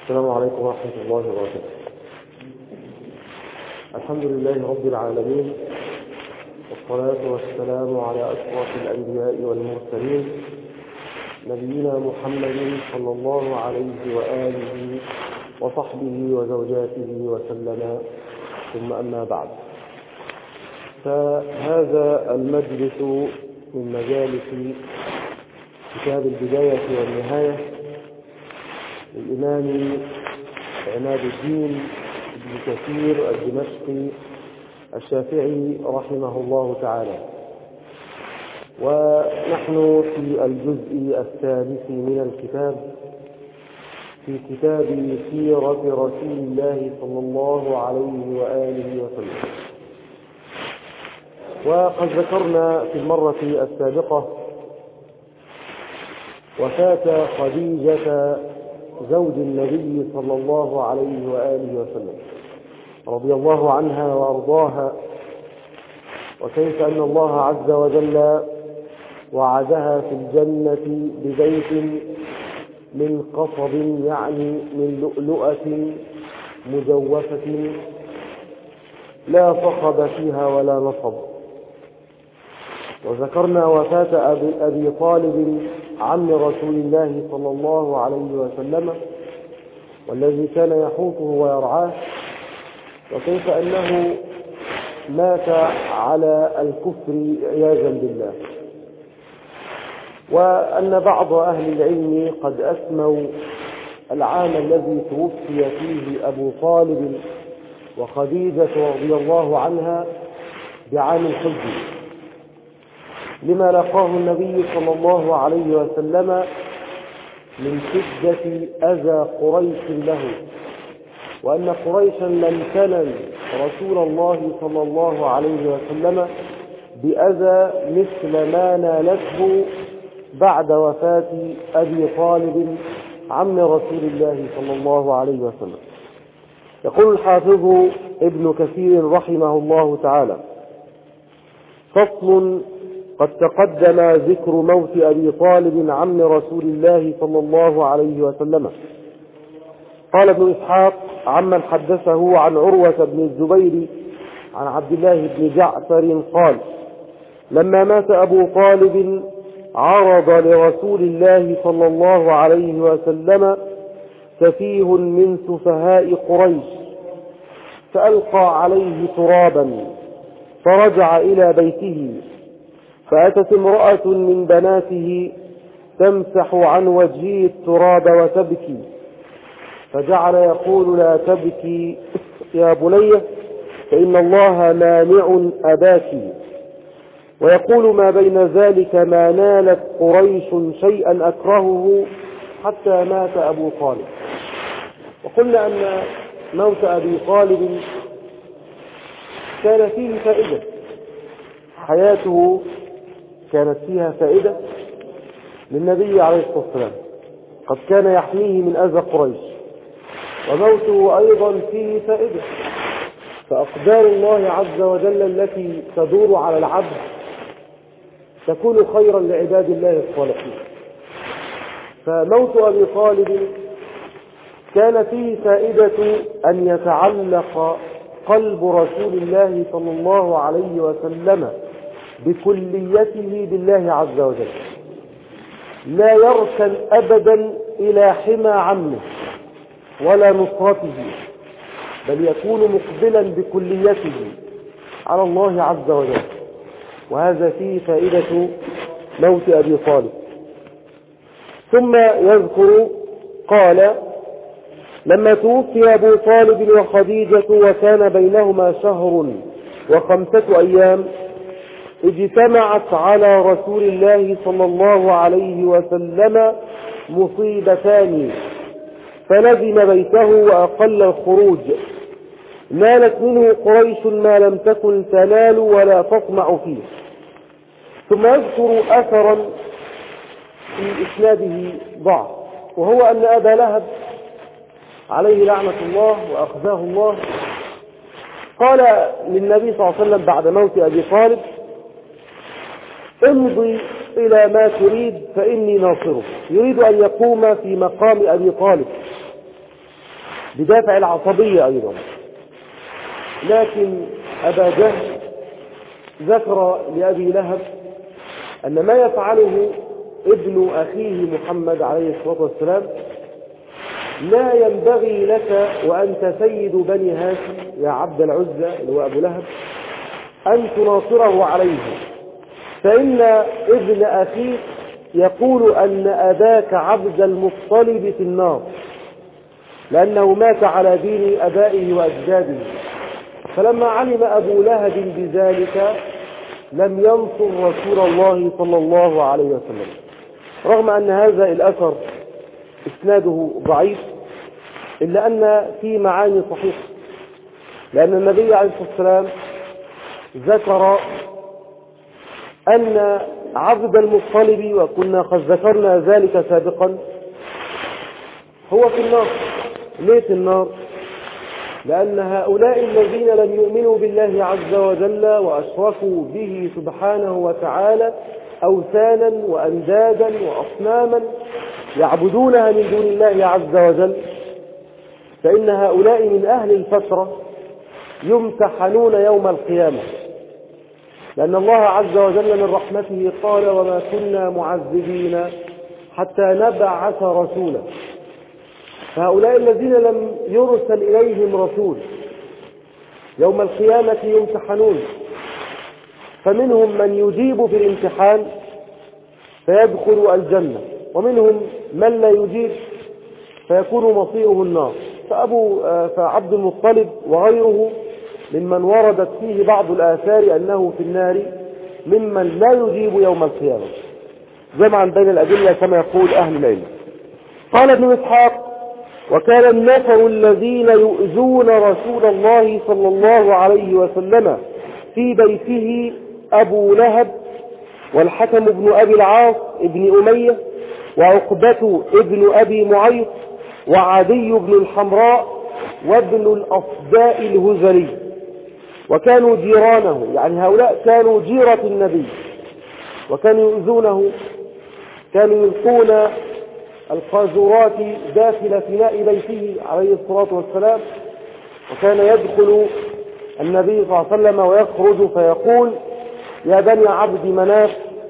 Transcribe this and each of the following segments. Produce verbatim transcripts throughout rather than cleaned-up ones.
السلام عليكم ورحمة الله وبركاته. الحمد لله رب العالمين، والصلاة والسلام على أشرف الأنبياء والمرسلين، نبينا محمد صلى الله عليه وآله وصحبه وزوجاته وسلم، ثم أما بعد. فهذا المجلس من مجالس كتاب البداية والنهاية للإمام عماد الدين ابن كثير الدمشقي الشافعي رحمه الله تعالى، ونحن في الجزء الثالث من الكتاب، في كتاب سيرة رسول الله صلى الله عليه وآله وسلم. وقد ذكرنا في المرة السابقة وفاة خديجة زوج النبي صلى الله عليه وآله وسلم رضي الله عنها وأرضاها، وكيف أن الله عز وجل وعدها في الجنة ببيت من قصب، يعني من لؤلؤة مجوفة لا صخب فيها ولا نصب. وذكرنا وفاة أبي, أبي طالب عم رسول الله صلى الله عليه وسلم، والذي كان يحوطه ويرعاه، وكيف أنه مات على الكفر عياذا بالله، وأن بعض أهل العلم قد أسموا العام الذي توفي فيه أبو طالب وخديجة رضي الله عنها بعام الحزن، لما لقاه النبي صلى الله عليه وسلم من شدة أذى قريش له، وأن قريشا لم تنل رسول الله صلى الله عليه وسلم بأذى مثل ما نالته بعد وفاة أبي طالب عم رسول الله صلى الله عليه وسلم. يقول الحافظ ابن كثير رحمه الله تعالى: فصل: قد تقدم ذكر موت أبي طالب عم رسول الله صلى الله عليه وسلم. قال ابن إسحاق عمن حدثه عن عروة بن الزبير عن عبد الله بن جعفر قال: لما مات أبو طالب عرض لرسول الله صلى الله عليه وسلم سفيه من سفهاء قريش فألقى عليه ترابا، فرجع إلى بيته، فأتت امرأة من بناته تمسح عن وجهه التراب وتبكي، فجعل يقول: لا تبكي يا بنية، فإن الله مانع أباك. ويقول: ما بين ذلك ما نالت قريش شيئا أكرهه حتى مات أبو طالب. وقلنا أن موت أبي طالب كان فيه فائدة، حياته كانت فيها فائدة للنبي عليه الصلاة والسلام، قد كان يحميه من أذى قريش، وموته أيضا فيه فائدة، فأقدار الله عز وجل التي تدور على العبد تكون خيرا لعباد الله الصالحين. فموت أبي طالب كان فيه فائدة أن يتعلق قلب رسول الله صلى الله عليه وسلم بكليته بالله عز وجل، لا يركن أبدا إلى حمى عمه ولا نصرته، بل يكون مقبلا بكليته على الله عز وجل. وهذا فيه فائدة موت أبي طالب. ثم يذكر قال: لما توفي أبو طالب وخديجة وكان بينهما شهر وخمسة أيام، اجتمعت على رسول الله صلى الله عليه وسلم مصيبتان، فلزم بيته وأقل الخروج، نالت منه قريش ما لم تكن تنال ولا تطمع فيه. ثم يذكر أثرا في إسناده ضعف، وهو أن أبا لهب عليه لعنة الله وأخزاه الله قال للنبي صلى الله عليه وسلم بعد موت أبي طالب: امضي إلى ما تريد فإني ناصره. يريد أن يقوم في مقام أبي طالب، بدافع العصبية أيضا. لكن أبا جهل ذكر لأبي لهب أن ما يفعله ابن أخيه محمد عليه الصلاة والسلام لا ينبغي لك وأنت سيد بني هاشم يا عبد العزى اللي هو أبو لهب أن تناصره عليه، فإن ابن أخيك يقول أن أباك عبد المطلب في النار لأنه مات على دين أبائه وأجداده. فلما علم أبو لهب بذلك لم ينصر رسول الله صلى الله عليه وسلم، رغم أن هذا الأثر إسناده ضعيف إلا أن في معاني صحيحة، لأن النبي عليه الصلاة والسلام ذكر أن عبد المطلب، وكنا قد ذكرنا ذلك سابقا، هو في النار. ليه في النار؟ لأن هؤلاء الذين لم يؤمنوا بالله عز وجل وأشركوا به سبحانه وتعالى أوثانا وأندادا وأصناما يعبدونها من دون الله عز وجل، فإن هؤلاء من أهل الفترة يمتحنون يوم القيامة، لأن الله عز وجل من رحمته قال وما كنا معذبين حتى نبعث رسولا. فهؤلاء الذين لم يرسل إليهم رسول يوم القيامة يمتحنون، فمنهم من يجيب في الامتحان فيدخل الجنة، ومنهم من لا يجيب فيكون مصيره النار. فأبو فعبد المطلب وغيره ممن وردت فيه بعض الآثار أنه في النار ممن لا يجيب يوم القيامة جمعا بين الأدلة كما يقول أهل العلم. قال ابن إسحاق وكان النفر الذين يؤذون رسول الله صلى الله عليه وسلم في بيته أبو لهب والحكم بن أبي العاص ابن أمية وعقبة ابن أبي معيط وعدي بن الحمراء وابن الأصداء الهزلي، وكانوا جيرانه، يعني هؤلاء كانوا جيرة النبي وكانوا يؤذونه، كانوا يلقون القاذورات داخل فناء بيته عليه الصلاة والسلام، وكان يدخل النبي صلى الله عليه وسلم ويخرج فيقول يا بني عبد مناف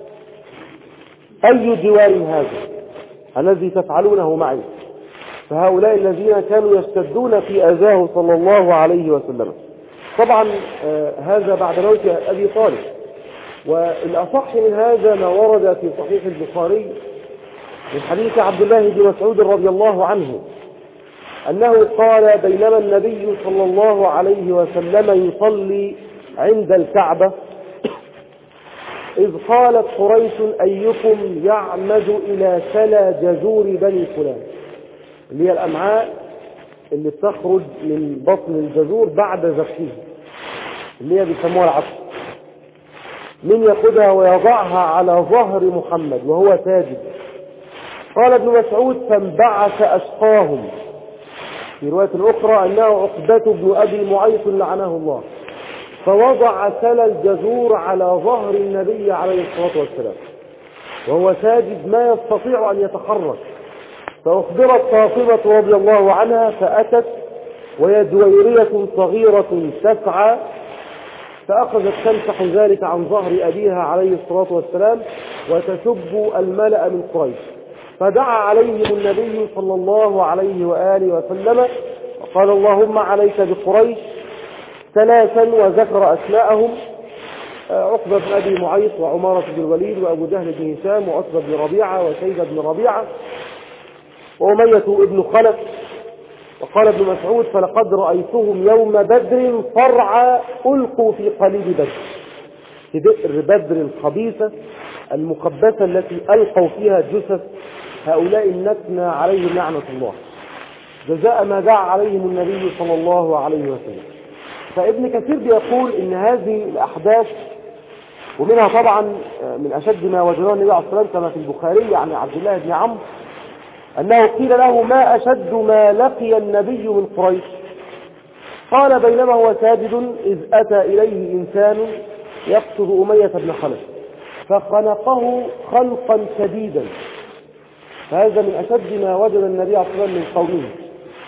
أي جوار هذا الذي تفعلونه معي؟ فهؤلاء الذين كانوا يشتدون في أذاه صلى الله عليه وسلم. طبعا آه هذا بعد موت أبي طالب. والأصح من هذا ما ورد في صحيح البخاري من حديث عبد الله بن مسعود رضي الله عنه أنه قال بينما النبي صلى الله عليه وسلم يصلي عند الكعبة إذ قالت قريش أيكم يعمد إلى سلا جزور بني فلان، اللي هي الأمعاء اللي بتخرج من بطن الجزور بعد ذبحه، اللي هي بيسموها العصر، من يأخذها ويضعها على ظهر محمد وهو ساجد. قال ابن مسعود فانبعث أشقاهم، في رواية أخرى أنه عقبة بن أبي معيط لعنه الله، فوضع سلا الجزور على ظهر النبي عليه الصلاة والسلام وهو ساجد ما يستطيع أن يتحرك. فأخبرت فاطمة رضي الله عنها فأتت وهي جويرية صغيرة تسعى، فأخذت تمسح ذلك عن ظهر أبيها عليه الصلاة والسلام وتسب الملأ من قريش. فدعا عليهم النبي صلى الله عليه وآله وسلم وقال اللهم عليك بقريش ثلاثا، وذكر أسماءهم عقبة بن أبي معيط وعمارة بن الوليد وأبو جهل بن هشام وعتبة بن ربيعة وشيبة بن ربيعة وأمية ابن خلف. وقال ابن مسعود فلقد رأيتهم يوم بدر فرعا ألقوا في قليب بدر، في بئر بدر الخبيثة المقبسة التي ألقوا فيها جثث هؤلاء النتنى عليهم لعنة الله جزاء ما دعا عليهم النبي صلى الله عليه وسلم. فابن كثير بيقول إن هذه الأحداث، ومنها طبعا من أشد ما وجدناه النبي عليه الصلاة والسلام كما في البخاري عن عبد الله بن عمرو أنه قيل له ما أشد ما لقي النبي من قريش؟ قال بينما هو ساجد إذ أتى إليه إنسان يقصد أمية بن خلف فخنقه خنقا شديدا، فهذا من أشد ما وجد النبي عليه الصلاة والسلام من قومه.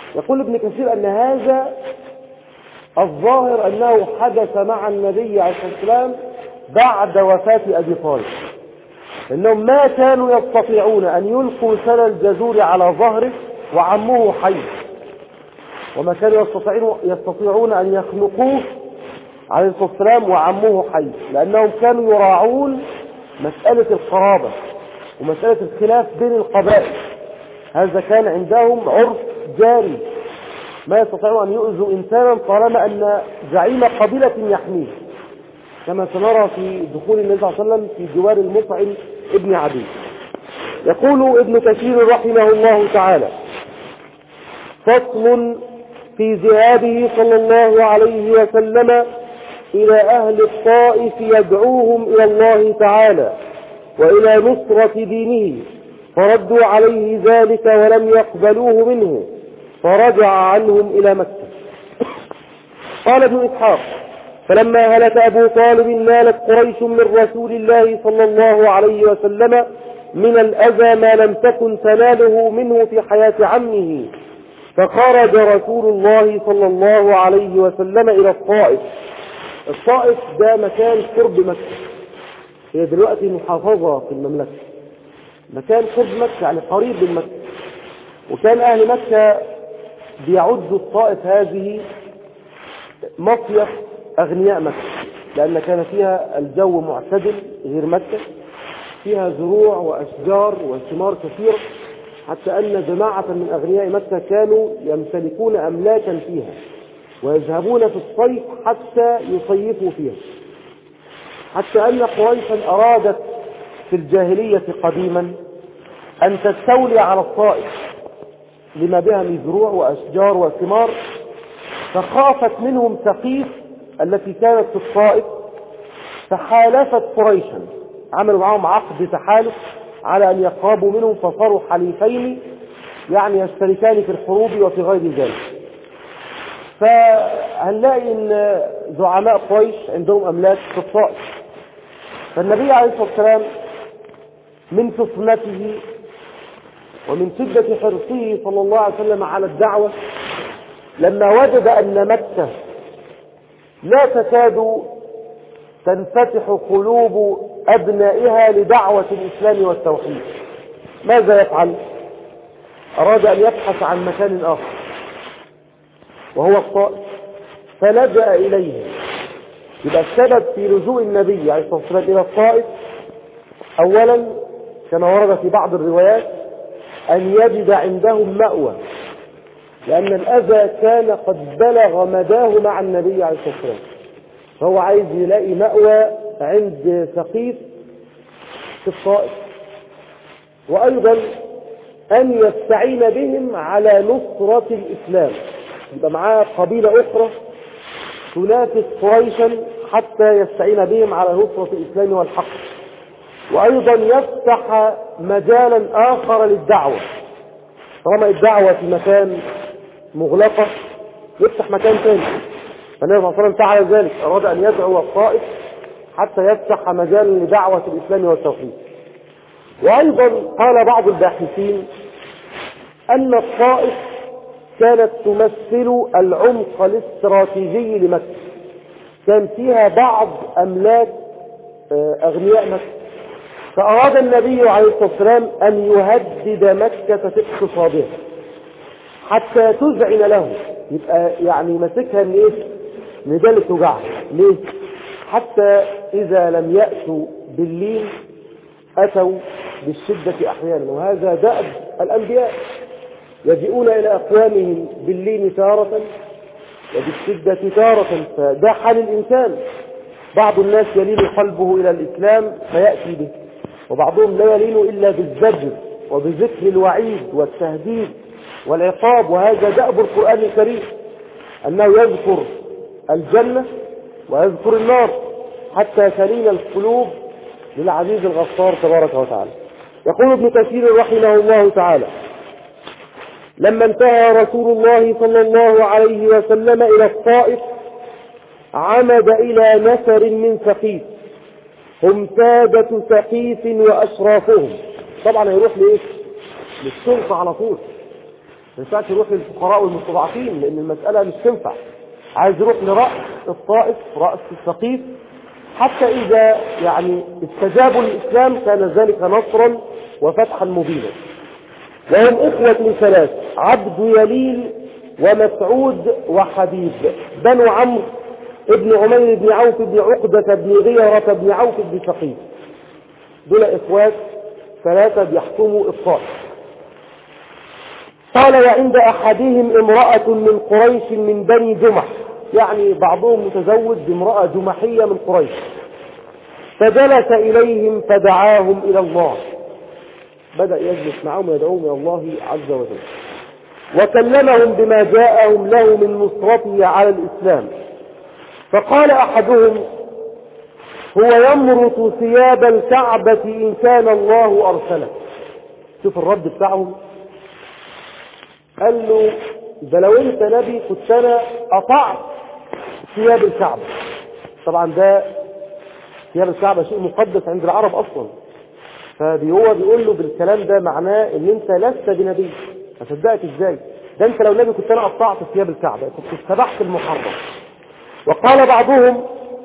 يقول ابن كثير أن هذا الظاهر أنه حدث مع النبي عليه الصلاة والسلام بعد وفاة أبي طالب، إنهم ما كانوا يستطيعون أن يلقوا سل الجزور على ظهره وعمه حي، وما كانوا يستطيعون أن يخنقوه عليه الصلاة والسلام وعمه حي، لأنهم كانوا يراعون مسألة القرابة ومسألة الخلاف بين القبائل. هذا كان عندهم عرف جاري، ما يستطيعون أن يؤذوا إنسانا طالما أن زعيم قبيلة يحميه، كما سنرى في دخول النبي صلى الله عليه وسلم في جوار المطعم ابن عدي. يقول ابن كثير رحمه الله تعالى: فصل في ذهابه صلى الله عليه وسلم إلى أهل الطائف يدعوهم إلى الله تعالى وإلى نصرة دينه، فردوا عليه ذلك ولم يقبلوه منه، فرجع عنهم إلى مكة. قال ابن إسحاق: فلما هلك أبو طالب نالت قريش من رسول الله صلى الله عليه وسلم من الأذى ما لم تكن تناله منه في حياة عمه، فخرج رسول الله صلى الله عليه وسلم إلى الطائف. الطائف ده مكان قرب مكة، هي دلوقتي محافظة في المملكة، مكان قرب مكة يعني قريب من مكة، وكان أهل مكة بيعدوا الطائف هذه مصيف أغنياء مكة، لأن كان فيها الجو معتدل غير مكة، فيها زروع وأشجار وثمار كثيرة، حتى أن جماعة من أغنياء مكة كانوا يمتلكون أملاكا فيها ويذهبون في الصيف حتى يصيفوا فيها، حتى أن قريشا أرادت في الجاهلية قديما أن تستولي على الطائف لما بها من زروع وأشجار وثمار، فخافت منهم ثقيف التي كانت في الطائف، فحالفت قريشا، عملوا معهم عقد تحالف على أن يقربوا منهم، فصاروا حليفين يعني يشتركان في الحروب وفي غير ذلك. فهنلاقي ان زعماء قريش عندهم املاك في الطائف، فالنبي عليه الصلاه والسلام من فطنته ومن شده حرصه صلى الله عليه وسلم على الدعوه، لما وجد ان مكه لا تكاد تنفتح قلوب ابنائها لدعوه الاسلام والتوحيد، ماذا يفعل؟ اراد ان يبحث عن مكان اخر وهو الطائف، فلجأ إليه. يبقى السبب في لجوء النبي عليه الصلاة والسلام إلى الطائف أولا كما ورد في بعض الروايات أن يجد عندهم مأوى، لأن الأذى كان قد بلغ مداه مع النبي عليه الصلاة والسلام، فهو عايز يلاقي مأوى عند ثقيف في الطائف، وأيضا أن يستعين بهم على نصرة الإسلام، يبقى معاه قبيلة أخرى تنافس قريشا حتى يستعين بهم على نصرة الإسلام والحق، وأيضا يفتح مجالا آخر للدعوة، طالما الدعوة في مكان مغلقة يفتح مكان ثاني، فالنبي صلى الله عليه وسلم فعل ذلك، أراد أن يدعو الطائف حتى يفتح مجالا لدعوة الإسلام والتوحيد. وأيضا قال بعض الباحثين أن الطائف كانت تمثل العمق الاستراتيجي لمكة، كان فيها بعض أملاك أغنياء مكة، فأراد النبي عليه الصلاة والسلام أن يهدد مكة في اقتصادها حتى تذعن له، يبقى يعني مسكها من إيه؟ من ده اللي توجعها، ليه؟ حتى إذا لم يأتوا باللين أتوا بالشدة أحيانا، وهذا دأب الأنبياء، يجيئون إلى أقوامهم باللين تارة وبالشدة تارة، فده حال الإنسان. بعض الناس يلين قلبه إلى الإسلام فيأتي به، وبعضهم لا يلين إلا بالزجر وبذكر الوعيد والتهديد والعقاب، وهذا دأب القرآن الكريم، أنه يذكر الجنة ويذكر النار حتى تلين القلوب للعزيز الغفار تبارك وتعالى. يقول ابن كثير رحمه الله تعالى: لما انتهى رسول الله صلى الله عليه وسلم إلى الطائف عمد إلى نفر من ثقيف، هم سادة ثقيف وأشرافهم. طبعا يروح لإيه؟ للسلطة على طول، ما ينفعش يروح للفقراء والمستضعفين لأن المسألة مش تنفع. عايز يروح لرأس الطائف، رأس الثقيف، حتى إذا يعني استجابوا للإسلام كان ذلك نصرا وفتحا مبينا. وهم إخوة ثلاث: عبد يليل ومسعود وحبيب، بنو عمرو ابن عمير بن عوف بن عقدة بن غيرة بن عوف بن ثقيف. دول إخوات ثلاثة بيحكموا الطائف. قال: وعند أحدهم امرأة من قريش من بني جمح، يعني بعضهم متزوج بامرأة جمحية من قريش، فجلس إليهم فدعاهم إلى الله، بدأ يجلس معهم ويدعوهم إلى الله عز وجل، وكلمهم بما جاءهم له من نصرته على الإسلام. فقال أحدهم: هو يمرط ثياب الكعبة إن كان الله أرسله. شوف الرد بتاعهم، قال له: ده لو انت نبي كنت انا قطعت ثياب الكعبة. طبعا ده ثياب الكعبة شيء مقدس عند العرب اصلا، فهو بيقول له بالكلام ده معناه ان انت لست بنبي. هصدقك ازاي؟ ده انت لو نبي كنت انا قطعت ثياب الكعبة، كنت اتبعت المحرم. وقال بعضهم: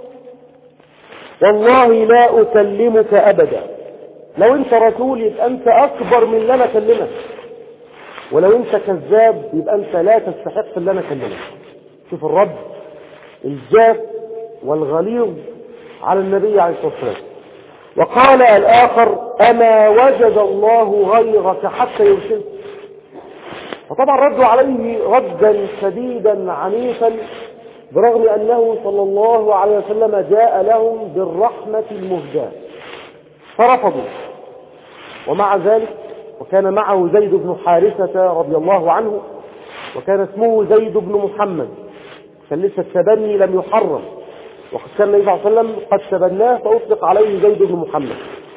والله لا اكلمك ابدا، لو انت رسول يبقى انت اكبر من اللي انا اكلمك، ولو انت كذاب يبقى انت لا تستحق اللي انا اكلمك. شوف الرد الجاف والغليظ على النبي عليه الصلاة والسلام. وقال الآخر: أما وجد الله غيرك حتى يرسلك. فطبعا ردوا عليه ردا شديدا عنيفا، برغم أنه صلى الله عليه وسلم جاء لهم بالرحمة المهداة فرفضوا. ومع ذلك وكان معه زيد بن حارثة رضي الله عنه، وكان اسمه زيد بن محمد، كان لسه التبني لم يحرم، وقد كان النبي صلى الله عليه وسلم قد تبناه فأطلق عليه زيد بن محمد.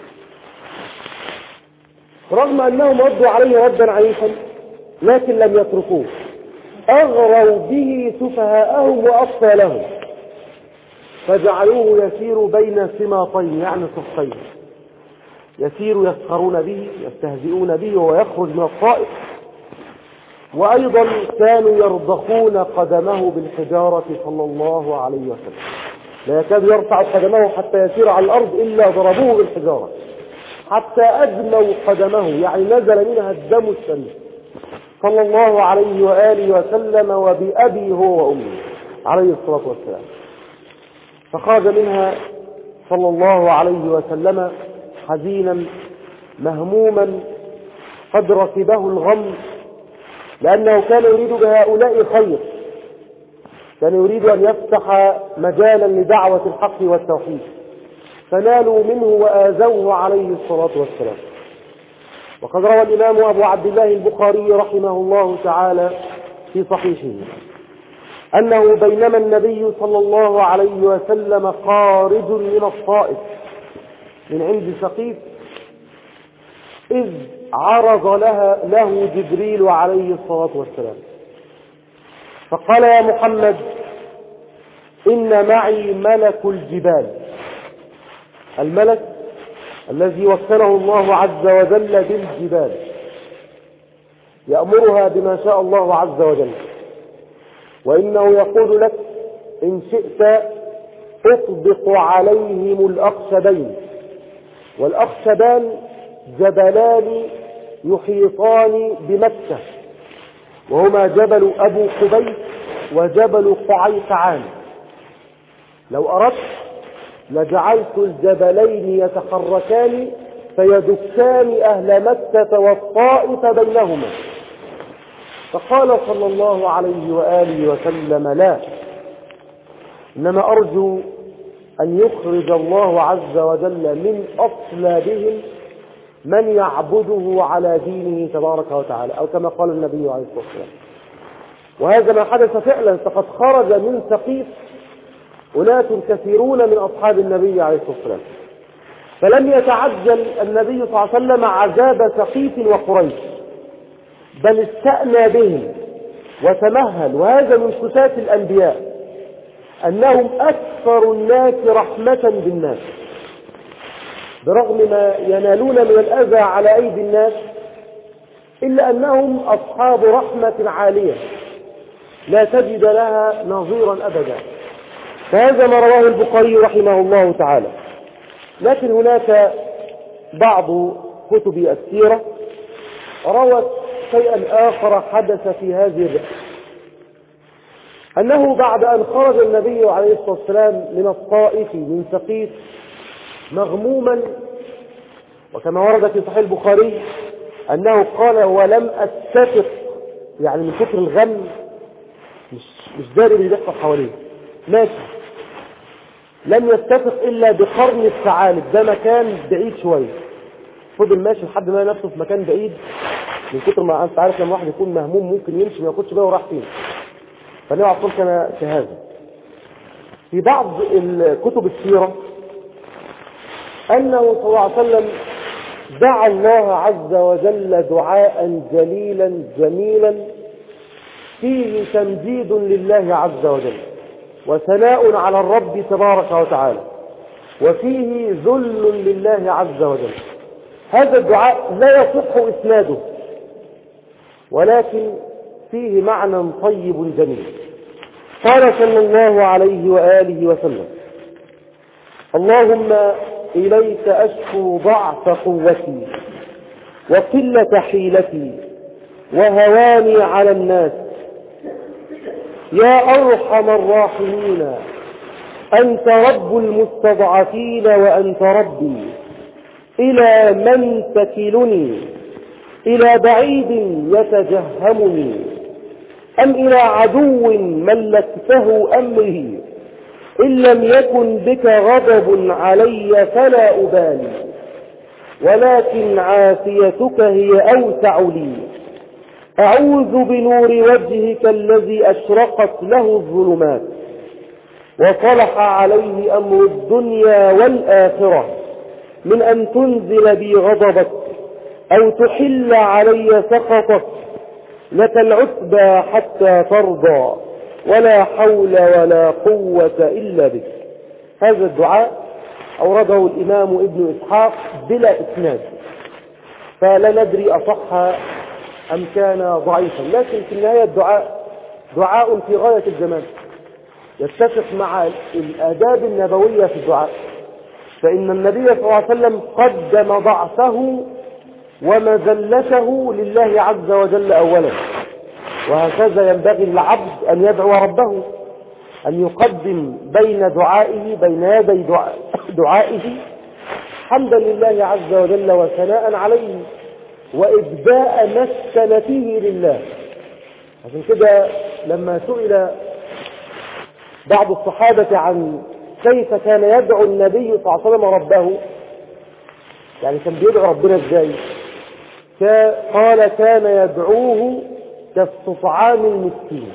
رغم أنهم ردوا عليه ردا عنيفا لكن لم يتركوه، أغروا به سفهاءهم وأطفالهم، فجعلوه يسير بين سماطين، يعني صفين، يسير يسخرون به يستهزئون به وهو يخرج من الطائف. وأيضا كانوا يرضخون قدمه بالحجارة صلى الله عليه وسلم، لا يكاد يرفع قدمه حتى يسير على الأرض إلا ضربوه بالحجارة حتى أدموا قدمه، يعني نزل منها الدم السليم صلى الله عليه وآله وسلم، وبأبي هو وأمي عليه الصلاة والسلام. فخرج منها صلى الله عليه وسلم حزينا مهموما قد ركبه الغم، لأنه كان يريد بهؤلاء خير، كان يريد أن يفتح مجالا لدعوة الحق والتوحيد، فنالوا منه وآذوه عليه الصلاة والسلام. وقد روى الإمام أبو عبد الله البخاري رحمه الله تعالى في صحيحه أنه بينما النبي صلى الله عليه وسلم خارج من الطائف من عند ثقيف، إذ عرض لها له جبريل عليه الصلاة والسلام فقال: يا محمد، إن معي ملك الجبال، الملك الذي وكله الله عز وجل بالجبال، يأمرها بما شاء الله عز وجل، وإنه يقول لك: إن شئت أطبق عليهم الأخشبين. والأخشبان جبلان يحيطان بمكة، وهما جبل أبو قبيس وجبل قعيقعان. لو أردت لجعلت الجبلين يتحركان فيدكان أهل مكة والطائف بينهما. فقال صلى الله عليه وآله وسلم: لا، إنما أرجو أن يخرج الله عز وجل من أصلابهم من يعبده على دينه تبارك وتعالى، أو كما قال النبي عليه الصلاة والسلام. وهذا ما حدث فعلا، فقد خرج من ثقيف أناس كثيرون من أصحاب النبي عليه الصلاة والسلام، فلم يتعجل النبي صلى الله عليه وسلم عذاب ثقيف وقريش، بل استأنى بهم وتمهل. وهذا من صفات الأنبياء أنهم أكثر الناس رحمة بالناس، برغم ما ينالون من الأذى على أيدي الناس، إلا أنهم أصحاب رحمة عالية لا تجد لها نظيرا أبدا. فهذا ما رواه البخاري رحمه الله تعالى. لكن هناك بعض كتب السيرة روت شيئا آخر حدث في هذه الرحلة، أنه بعد أن خرج النبي عليه الصلاة والسلام من الطائف من ثقيف مغموما، وكما ورد في صحيح البخاري أنه قال ولم أستفق، يعني من كثر الغم مش مش داري اللي بيحصل حواليه، ماشي لم يستفق إلا بقرن الثعالب، ده مكان بعيد شوية، فضل ماشي لحد ما نفسه في مكان بعيد من كثر ما أنت عارف لما واحد يكون مهموم ممكن يمشي ما ياخدش باله وراح فين. فالنبي عليه الصلاة والسلام كان كهذا. في بعض كتب السيرة أنه صلى الله عليه وسلم دعا الله عز وجل دعاء جليلا جميلا فيه تمجيد لله عز وجل وثناء على الرب تبارك وتعالى، وفيه ذل لله عز وجل. هذا الدعاء لا يصح إسناده، ولكن فيه معنى طيب جميل. قال صلى الله عليه وآله وسلم: اللهم إليك أشكو ضعف قوتي وقلة حيلتي وهواني على الناس، يا أرحم الراحمين، أنت رب المستضعفين وأنت ربي، إلى من تكلني؟ إلى بعيد يتجهمني أم إلى عدو ملكته أمره؟ إن لم يكن بك غضب علي فلا أبالي، ولكن عافيتك هي أوسع لي. أعوذ بنور وجهك الذي أشرقت له الظلمات وصلح عليه أمر الدنيا والآخرة من أن تنزل بي غضبك أو تحل علي سخطك، لك العتبى حتى ترضى ولا حول ولا قوة إلا بك. هذا الدعاء أورده الإمام ابن إسحاق بلا إسناد، فلا ندري أصح أم كان ضعيفا، لكن في النهاية الدعاء دعاء في غاية الجمال يتفق مع الآداب النبوية في الدعاء. فإن النبي صلى الله عليه وسلم قدم ضعفه ومذلته لله عز وجل أولا، وهكذا ينبغي العبد أن يدعو ربه، أن يقدم بين دعائه بين يدي دعائه حمدا لله عز وجل وثناء عليه وإبداء مسكنته لله. عشان كده لما سئل بعض الصحابة عن كيف كان يدعو النبي صلى الله عليه وسلم ربه، يعني كان بيدعو ربنا ازاي، قال كان يدعوه كاستطعام المسكين،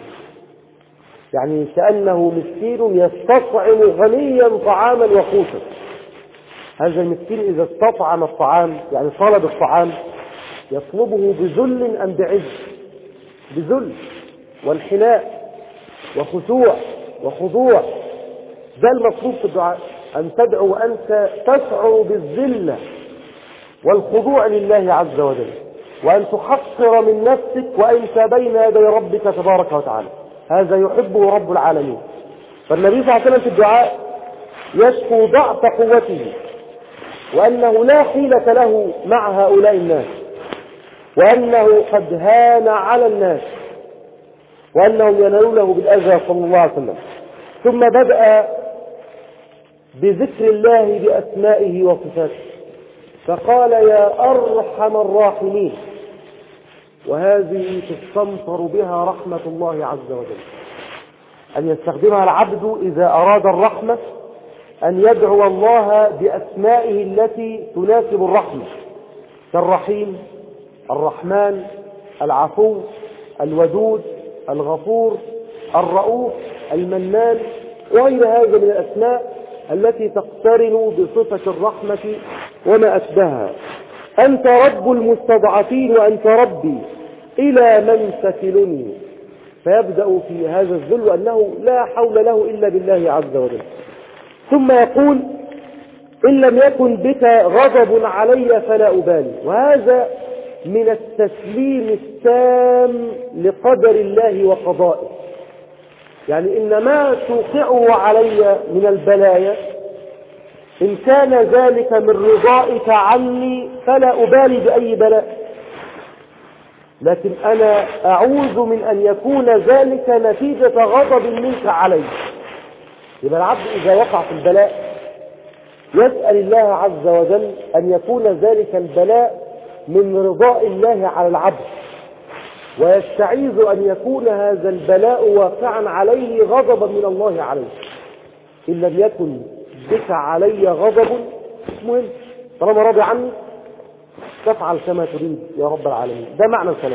يعني كأنه مسكين يستطعم غنيا طعاما وقوتا. هذا المسكين إذا استطعم الطعام يعني طلب الطعام يطلبه بذل أم بعز؟ بذل وانحناء وخشوع وخضوع. ده المطلوب في الدعاء، أن تدعو وأنت تشعر بالذلة والخضوع لله عز وجل، وأن تحقر من نفسك وأنت بين يدي ربك تبارك وتعالى. هذا يحبه رب العالمين. فالنبي صلى الله عليه وسلم في الدعاء يشكو ضعف قوته، وأنه لا حيلة له مع هؤلاء الناس، وأنه قد هان على الناس، وأنهم ينالونه بالأذى صلى الله عليه وسلم. ثم بدأ بذكر الله بأسمائه وصفاته، فقال يا أرحم الراحمين، وهذه تستمطر بها رحمة الله عز وجل، أن يستخدمها العبد إذا أراد الرحمة، أن يدعو الله بأسمائه التي تناسب الرحمة، كالرحيم، الرحمن، العفو، الودود، الغفور، الرؤوف، المنان، وغير هذا من الأسماء التي تقترن بصفة الرحمة وما أشبهها. أنت رب المستضعفين وأنت ربي، إلى من تكلني؟ فيبدأ في هذا الذل أنه لا حول له إلا بالله عز وجل. ثم يقول إن لم يكن بك غضب علي فلا أبالي، وهذا من التسليم التام لقدر الله وقضائه. يعني إن ما توقعه علي من البلايا إن كان ذلك من رضائك عني فلا أبالي بأي بلاء، لكن أنا أعوذ من أن يكون ذلك نتيجة غضب منك علي. يبقى العبد إذا وقع في البلاء يسأل الله عز وجل أن يكون ذلك البلاء من رضاء الله على العبد، ويستعيذ أن يكون هذا البلاء واقعا عليه غضبا من الله عليه. إن لم يكن بك علي غضب مهم، طالما راضي عني تفعل كما تريد يا رب العالمين. ده معنى الكلام.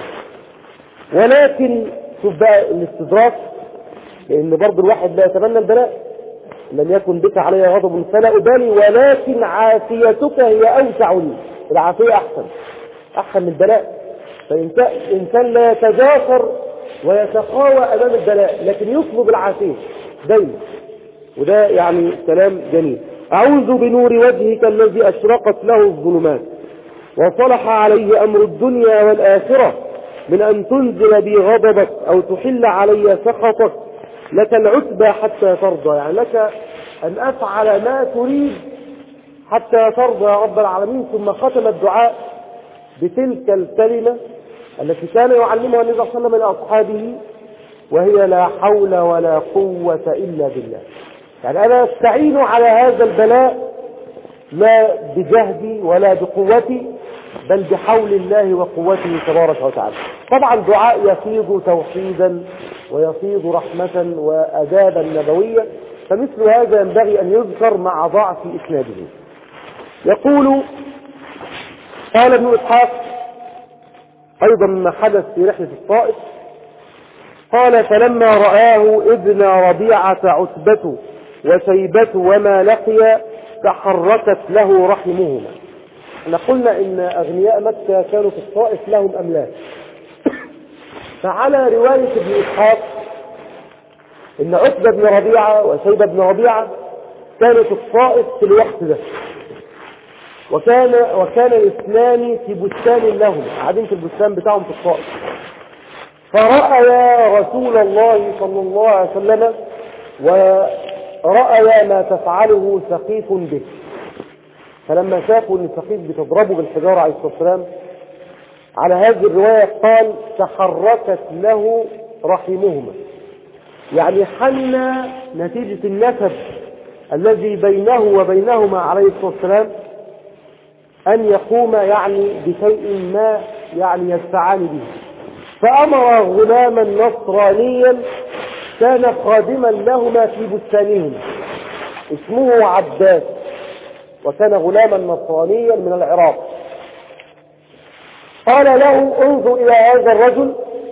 ولكن شوف بقى الاستدراك، لأن برضو الواحد لا يتمنى البلاء. لم يكن بك علي غضب فلا أبالي ولكن عافيتك هي أوسع لي. العافية أحسن أحسن من البلاء. فإنسان لا يتجاسر ويتقاوى أمام البلاء، لكن يطلب العافية دايما، وده يعني كلام جميل. أعوذ بنور وجهك الذي أشرقت له الظلمات وصلح عليه أمر الدنيا والآخرة من أن تنزل بي غضبك أو تحل علي سخطك، لك العتبى حتى ترضى. يعني لك أن أفعل ما تريد حتى ترضى يا رب العالمين. ثم ختم الدعاء بتلك الكلمة التي كان يعلمها النبي صلى الله عليه وسلم لأصحابه، وهي لا حول ولا قوة إلا بالله. يعني أنا أستعين على هذا البلاء لا بجهدي ولا بقوتي، بل بحول الله وقوته تبارك وتعالى. طبعا دعاء يفيض توحيدا ويفيض رحمة وأدابا نبوية، فمثل هذا ينبغي أن يذكر مع ضعف إسناده. يقول قال ابن إسحاق أيضا ما حدث في رحلة الطائف، قال فلما رآه ابن ربيعة عتبة وشيبة وما لقي تحركت له رحمهما. احنا قلنا ان اغنياء مكة كانوا في الطائف لهم املاك، فعلى رواية ابن إسحاق ان عتبة بن ربيعة وشيبة بن ربيعة كانوا في الطائف في الوقت ده، وكان وكان الاثنان في بستان لهم، قاعدين في البستان بتاعهم في الطائف، فرأيا رسول الله صلى الله عليه وسلم ورأيا ما تفعله ثقيف به. فلما شافوا ان ثقيف بتضربه بالحجارة عليه الصلاة والسلام، على هذه الرواية قال تحركت له رحمهما، يعني حن نتيجة النسب الذي بينه وبينهما عليه الصلاة والسلام أن يقوم يعني بشيء ما يعني يدفعان به. فأمر غلاما نصرانيا كان خادما لهما في بستانهما اسمه عباس، وكان غلاما نصرانيا من العراق. قال له انظر إلى هذا الرجل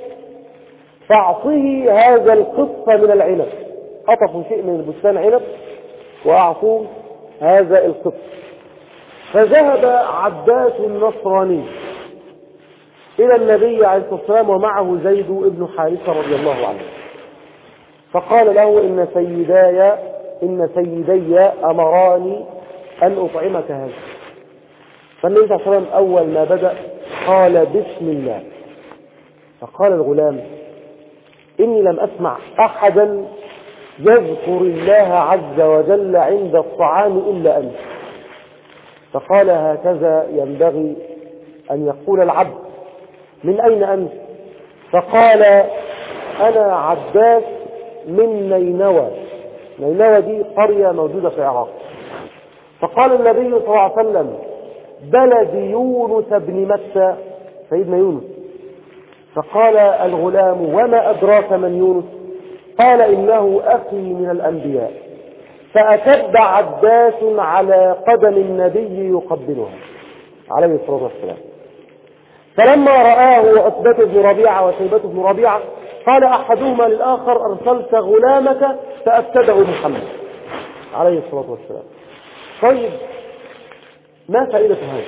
فاعطه هذا القطف من العنب، قطفوا شيء من البستان عنب وأعطوه هذا القطف. فذهب عباس النصراني إلى النبي عليه الصلاة والسلام ومعه زيد بن حارثة رضي الله عنه، فقال له إن سيداي إن سيدي أمراني أن أطعمك هذا. فالنبي صلى الله عليه وسلم أول ما بدأ قال بسم الله. فقال الغلام إني لم أسمع أحدا يذكر الله عز وجل عند الطعام إلا أنت. فقال هكذا ينبغي أن يقول العبد، من أين أنت؟ فقال أنا عباس من نينوى. نينوى دي قرية موجودة في العراق. فقال النبي صلى الله عليه وسلم بلد يونس بن متى، سيدنا يونس. فقال الغلام وما أدراك من يونس؟ قال إنه أخي من الأنبياء. فأكب عباس على قدم النبي يقبلها عليه الصلاة والسلام. فلما رآه عتبة بن ربيعة وشيبة بن ربيعة قال أحدهما للآخر أرسلت غلامك فأفسده محمد عليه الصلاة والسلام. طيب ما فائدة هذا؟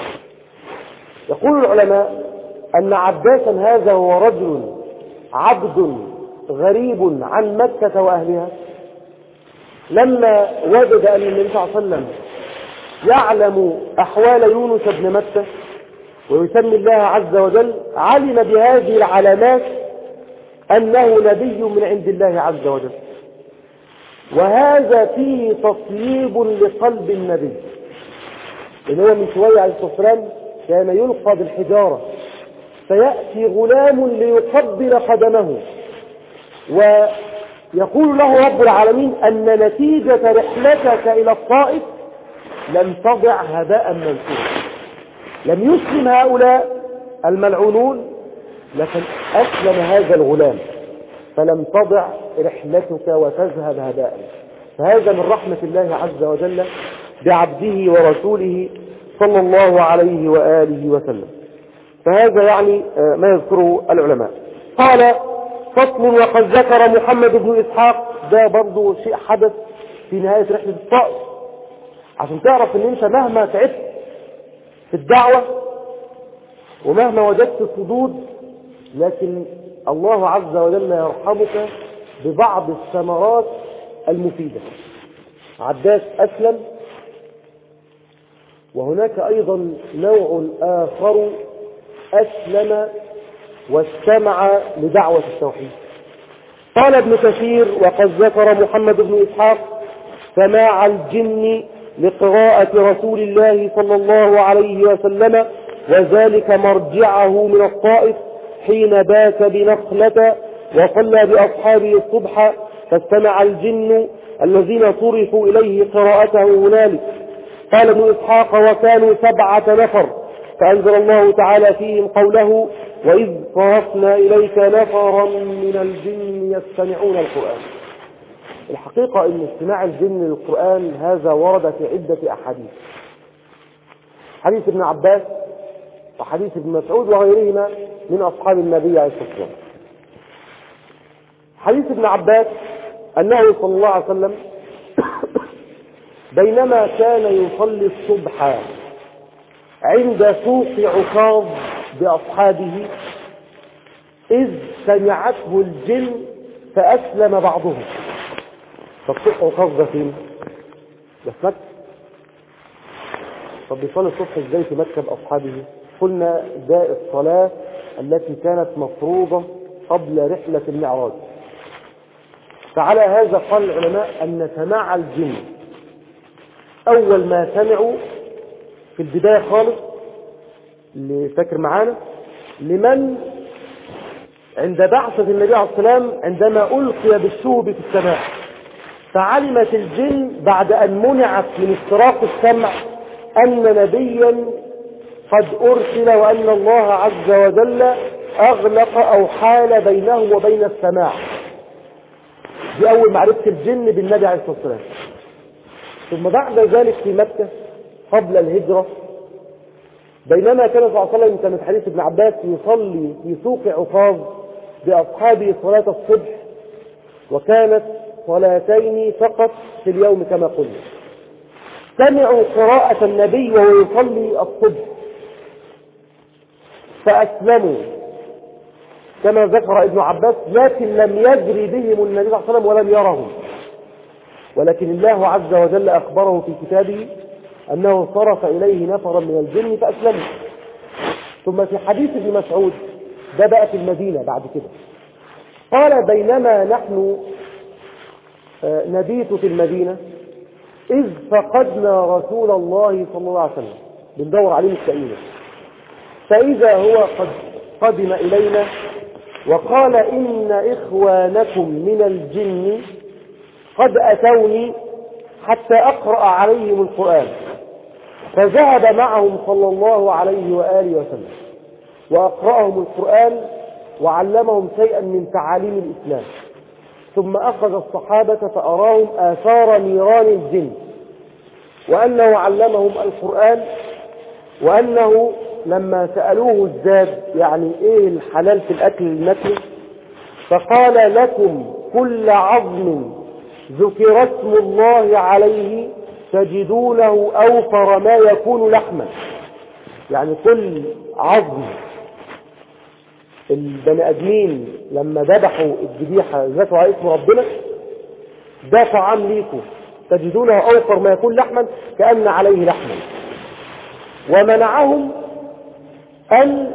يقول العلماء أن عباسا هذا هو رجل عبد غريب عن مكة وأهلها، لما وجد أن النبي صلى الله عليه وسلم يعلم أحوال يونس بن متى ويسمي الله عز وجل، علم بهذه العلامات أنه نبي من عند الله عز وجل. وهذا فيه تصليب لقلب النبي، لأن هو من شوية عليه الصلاة والسلام كان يلقى بالحجارة، فيأتي غلام ليقبل قدمه، ويقول له رب العالمين أن نتيجة رحلتك إلى الطائف لم تضع هباء منثورا. لم يسلم هؤلاء الملعونون، لكن أسلم هذا الغلام، فلم تضع رحلتك وتذهب هباء. فهذا من رحمة الله عز وجل بعبده ورسوله صلى الله عليه وآله وسلم. فهذا يعني ما يذكره العلماء. قال فصل: وقد ذكر محمد بن إسحاق، ده برضو شيء حدث في نهاية رحلة الطائف، عشان تعرف ان انت مهما تعبت في الدعوة ومهما وجدت صدود، لكن الله عز وجل يرحمك ببعض الثمرات المفيدة. عباس أسلم، وهناك أيضا نوع آخر أسلم واستمع لدعوة التوحيد. قال ابن كثير: وقد ذكر محمد بن إسحاق سماع الجن لقراءة رسول الله صلى الله عليه وسلم، وذلك مرجعه من الطائف حين بات بنخلة وصلى بأصحابه الصبح، فاستمع الجن الذين صرفوا إليه قراءته هنالك. قال ابن إسحاق: وكانوا سبعة نفر، فأنزل الله تعالى فيهم قوله: وإذ صرفنا إليك نفرا من الجن يستمعون القرآن. الحقيقة أن استماع الجن للقرآن هذا ورد في عدة أحاديث: حديث ابن عباس وحديث ابن مسعود وغيرهما من أصحاب النبي عليه الصلاة والسلام. حديث ابن عباس أنه صلى الله عليه وسلم بينما كان يصلي الصبح عند سوق عكاظ بأصحابه إذ سمعته الجن فأسلم بعضهم. فالسوق عكاظ ده فين؟ ده في مكة. طب بيصلي الصبح ازاي في مكة بأصحابه؟ قلنا ده الصلاة التي كانت مفروضة قبل رحلة المعراج. فعلى هذا قال العلماء أن سماع الجن أول ما سمعوا في البداية خالص، اللي فاكر معانا، لمن عند بعثة النبي عليه الصلاة والسلام عندما ألقي بالشهب في السماء، فعلمت الجن بعد أن منعت من استراق السمع أن نبيا قد أرسل، وأن الله عز وجل أغلق أو حال بينه وبين السماع. دي أول معرفة الجن بالنبي عليه الصلاة والسلام. ثم بعد ذلك في مكة قبل الهجرة، بينما كان صلى الله عليه وسلم كان في حديث ابن عباس يصلي في سوق عكاظ بأصحابه صلاة الصبح، وكانت صلاتين فقط في اليوم كما قلنا، سمعوا قراءة النبي وهو يصلي الصبح فأسلموا كما ذكر ابن عباس، لكن لم يجري بهم النبي صلى الله عليه وسلم ولم يرهم، ولكن الله عز وجل أخبره في كتابه أنه صرف إليه نفرا من الجن فأسلموا. ثم في حديث ابن مسعود، ده بقى في المدينة بعد كده، قال: بينما نحن نبيت في المدينة إذ فقدنا رسول الله صلى الله عليه وسلم، بندور عليه مستقيمة، فإذا هو قد قدم إلينا وقال: إن إخوانكم من الجن قد أتوني حتى أقرأ عليهم القرآن. فذهب معهم صلى الله عليه وآله وسلم وأقرأهم القرآن وعلمهم شيئا من تعاليم الإسلام، ثم أخذ الصحابة فأراهم آثار نيران الجن، وأنه علمهم القرآن، وأنه لما سألوه الزاد يعني إيه الحلال في الأكل المكي، فقال: لكم كل عظم ذكر اسم الله عليه تجدونه أوفر ما يكون لحما. يعني كل عظم البني آدمين لما ذبحوا الذبيحة ذكروا على اسم ربنا، ده طعام ليكم تجدونه أوفر ما يكون لحما كأن عليه لحما. ومنعهم أن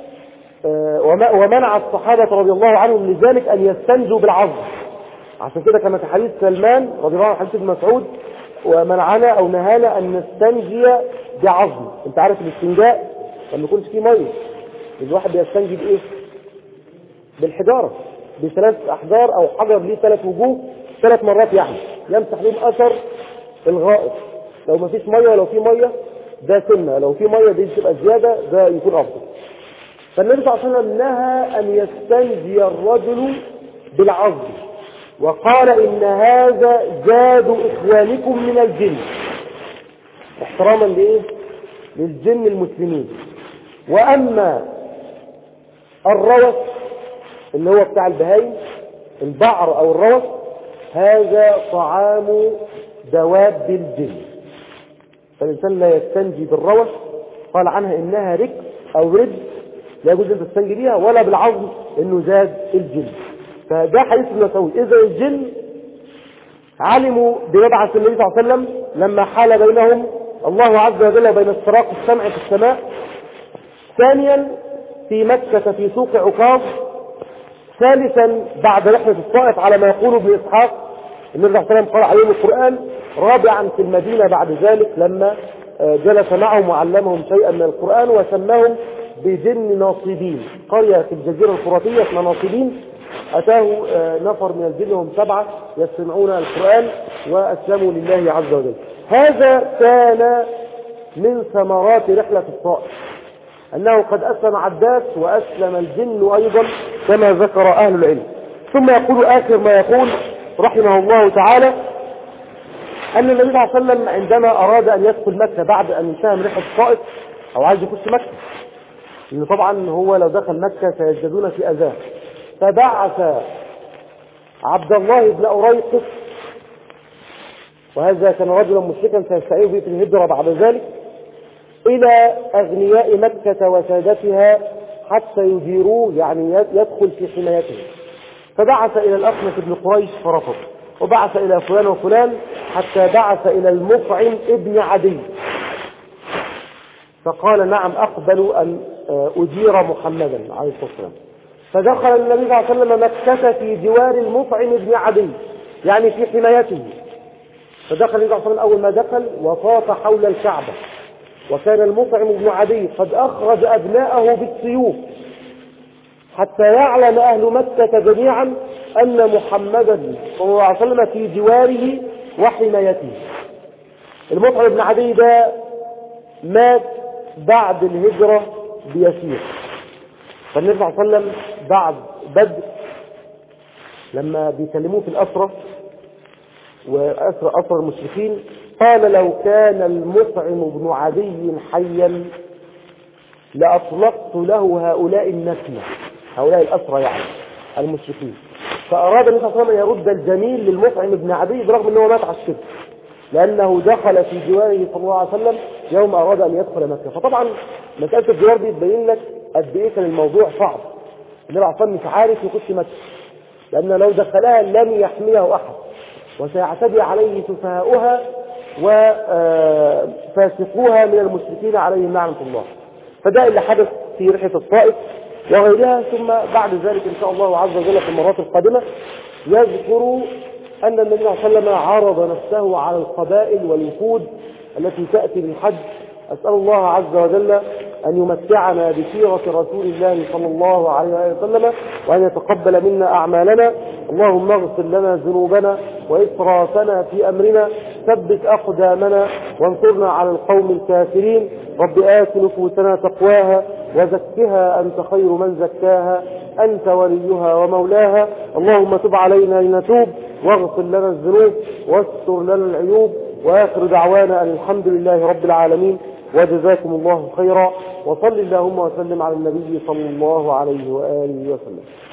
ومنع الصحابة رضي الله عنهم لذلك أن يستنجوا بالعظم. عشان كده كما في حديث سلمان رضي الله عنه حديث ابن مسعود ومنعنا أو نهانا أن نستنجي بعظم. انت عارف الاستنجاء لما يكونش فيه ميه الواحد بيستنجي بإيه؟ بالحجارة، بثلاث أحجار أو حجر ليه ثلاث وجوه ثلاث مرات، يعني يمسح لهم أثر الغائط. لو ما فيش ميه ولو في ميه ده سنة، لو في ميه دي تبقى زيادة ده يكون أفضل. فالنبي صلى الله عليه وسلم نهى أن يستنجي الرجل بالعظم، وقال إن هذا زاد إخوانكم من الجن، احتراما لإيه؟ للجن المسلمين. وأما الروث اللي هو بتاع البهايم، البعر أو الروث، هذا طعام دواب الجن، فالإنسان لا يستنجي بالروث، قال عنها إنها رك أو رد، لا يجوز أن تستنجي بها، ولا بالعظم إنه زاد الجن. فده حديث ابن مسعود. إذا الجن علموا بمبعث النبي صلى الله عليه وسلم لما حال بينهم الله عز وجل وبين استراق السمع في السماء. ثانيا في مكة في سوق عكاظ. ثالثا بعد رحلة الطائف على ما يقول ابن إسحاق النبي صلى الله عليه وسلم قرأ عليهم القرآن. رابعا في المدينة بعد ذلك لما جلس معهم وعلمهم شيئا من القرآن وسماهم بجن ناصبين. قرية في الجزيرة الفراتية اسمها ناصبين، أتاه نفر من الجن وهم سبعة يستمعون القرآن وأسلموا لله عز وجل. هذا كان من ثمرات رحلة الطائف، أنه قد أسلم عداس وأسلم الجن أيضا كما ذكر أهل العلم. ثم يقول آخر ما يقول رحمه الله تعالى أن النبي صلى الله عليه وسلم عندما أراد أن يدخل مكة بعد أن انتهى من رحلة الطائف أو عايز يخش مكة، لأن طبعا هو لو دخل مكة سيجدون في أذاه، فبعث عبد الله بن أريقط، وهذا كان رجلا مشركا سيستعيذ به في الهجرة بعد ذلك، إلى أغنياء مكة وسادتها حتى يجيروه، يعني يدخل في حمايته. فبعث إلى الأخنس بن قريش فرفض، وبعث إلى فلان وفلان، حتى بعث إلى المفعم ابن عدي فقال نعم أقبل أن أجير محمدا عليه الصلاة والسلام. فدخل النبي صلى الله عليه وسلم مكة في جوار المفعم ابن عدي، يعني في حمايته. فدخل النبي صلى الله عليه وسلم أول ما دخل وطاف حول الكعبة، وكان المفعم ابن عدي قد أخرج أبناءه بالسيوف حتى يعلم أهل مكة جميعا أن محمدا صلى الله عليه وسلم في جواره وحمايته. المفعم ابن عدي ده مات بعد الهجرة بيسير. فالنبي صلى الله عليه وسلم بعد بدر لما بيكلموه في الأسرة وأسر أسر المشركين قال لو كان المفعم بن عدي حيا لأطلقت له هؤلاء النسمة، هؤلاء الأسرى يعني المشركين. فأراد النبي صلى الله عليه وسلم يرد الجميل للمفعم بن عدي برغم أنه مات على الشرك، لأنه دخل في جواره صلى الله عليه وسلم يوم أراد أن يدخل مكة. فطبعا مسألة الجوار دي تبين لك قد إيه كان الموضوع صعب. النبي عليه الصلاة والسلام مش عارف يخش مكة، لأن لو دخلها لم يحميه أحد، وسيعتدي عليه سفهاؤها وفاسقوها من المشركين عليهم لعنة الله. فده اللي حدث في رحلة الطائف وغيرها. ثم بعد ذلك إن شاء الله عز وجل في المرات القادمة يذكر أن النبي صلى الله عليه وسلم عرض نفسه على القبائل والوفود التي تأتي بالحج. أسأل الله عز وجل أن يمتعنا بسيرة رسول الله صلى الله عليه وسلم، وأن يتقبل منا أعمالنا. اللهم اغفر لنا ذنوبنا وإسرافنا في أمرنا، ثبت أقدامنا وانصرنا على القوم الكافرين. رب آت نفوسنا تقواها وزكها أنت خير من زكاها، أنت وليها ومولاها. اللهم تب علينا لنتوب، واغفر لنا الذنوب واستر لنا العيوب. وآخر دعوانا أن الحمد لله رب العالمين، وجزاكم الله خيرا. وصل اللهم وسلم على النبي صلى الله عليه وآله وسلم.